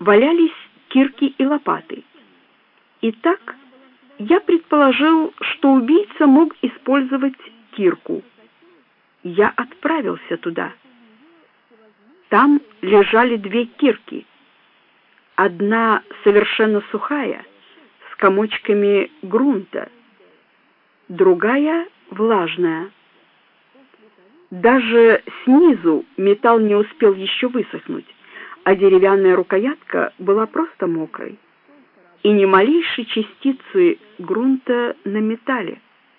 валялись кирки и лопаты. Итак, я предположил, что убийца мог использовать кирку. Я отправился туда. Там лежали две кирки. Одна совершенно сухая, с комочками грунта, другая влажная. Даже снизу металл не успел еще высохнуть, а деревянная рукоятка была просто мокрой, и ни малейшей частицы грунта на металле.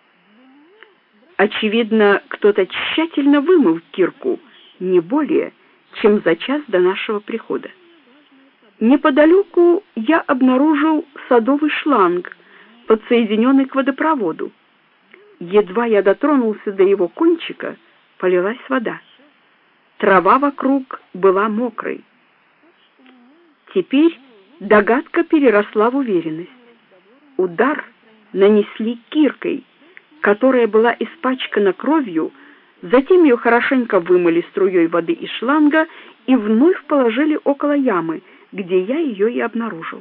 Очевидно, кто-то тщательно вымыл кирку не более, чем за час до нашего прихода. Неподалеку я обнаружил садовый шланг, подсоединенный к водопроводу. Едва я дотронулся до его кончика, полилась вода. Трава вокруг была мокрой. Теперь догадка переросла в уверенность. Удар нанесли киркой, которая была испачкана кровью, затем ее хорошенько вымыли струей воды из шланга и вновь положили около ямы, где я ее и обнаружил.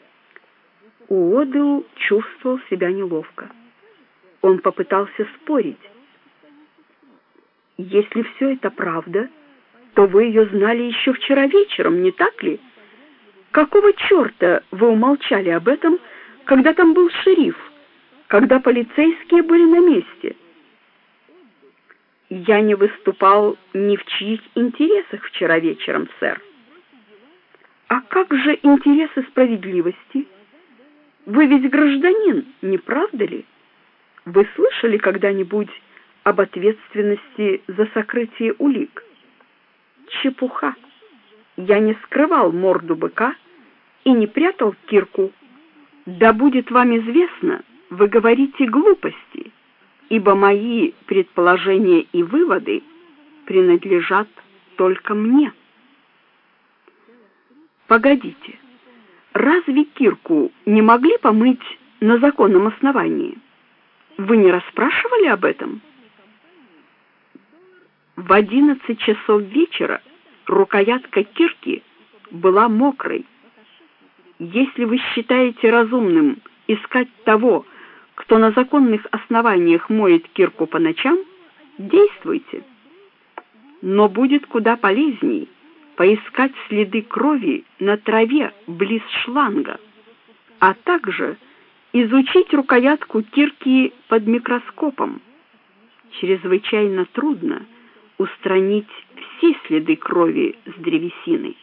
Уодл чувствовал себя неловко. Он попытался спорить. «Если все это правда, то вы ее знали еще вчера вечером, не так ли? Какого черта вы умолчали об этом, когда там был шериф, когда полицейские были на месте?» «Я не выступал ни в чьих интересах вчера вечером, сэр». «А как же интересы справедливости? Вы ведь гражданин, не правда ли? Вы слышали когда-нибудь об ответственности за сокрытие улик?» «Чепуха! Я не скрывал морду быка и не прятал кирку. Да будет вам известно, вы говорите глупости, ибо мои предположения и выводы принадлежат только мне». «Погодите, разве кирку не могли помыть на законном основании? Вы не расспрашивали об этом?» В 11 часов вечера рукоятка кирки была мокрой. Если вы считаете разумным искать того, кто на законных основаниях моет кирку по ночам, действуйте. Но будет куда полезней поискать следы крови на траве близ шланга, а также изучить рукоятку кирки под микроскопом. Чрезвычайно трудно устранить все следы крови с древесины.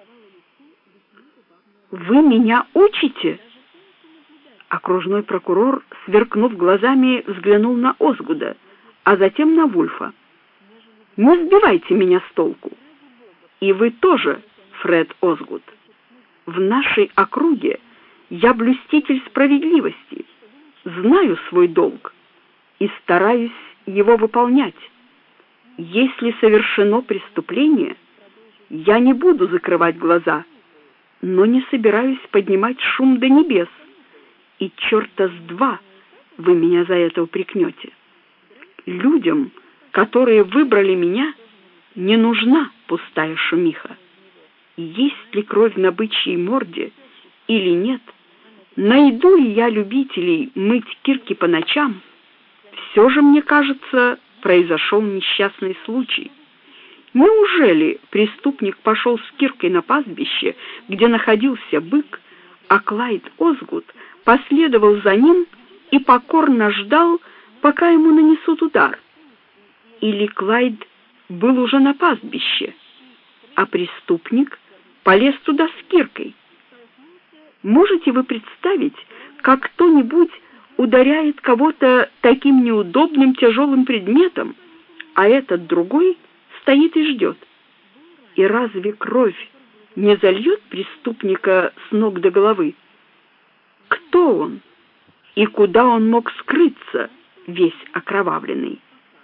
«Вы меня учите?» Окружной прокурор, сверкнув глазами, взглянул на Озгуда, а затем на Вульфа. «Не сбивайте меня с толку. И вы тоже, Фред Озгуд. В нашей округе я блюститель справедливости, знаю свой долг и стараюсь его выполнять. Если совершено преступление, я не буду закрывать глаза, но не собираюсь поднимать шум до небес, и черта с два вы меня за это упрекнете. Людям, которые выбрали меня, не нужна пустая шумиха. Есть ли кровь на бычьей морде или нет, найду ли я любителей мыть кирки по ночам, все же, мне кажется, произошел несчастный случай. Неужели преступник пошел с киркой на пастбище, где находился бык, а Клайд Озгуд последовал за ним и покорно ждал, пока ему нанесут удар? Или Клайд был уже на пастбище, а преступник полез туда с киркой? Можете вы представить, как кто-нибудь ударяет кого-то таким неудобным тяжелым предметом, а этот другой стоит и ждет? И разве кровь не зальет преступника с ног до головы? Кто он и куда он мог скрыться, весь окровавленный?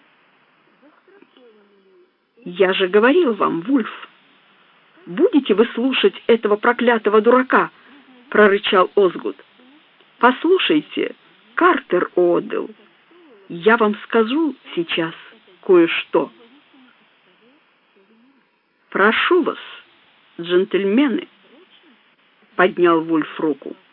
Я же говорил вам, Вульф. Будете вы слушать этого проклятого дурака? Прорычал Озгуд. Послушайте, Картер Уодл, я вам скажу сейчас кое-что. Прошу вас, джентльмены, поднял Вульф руку.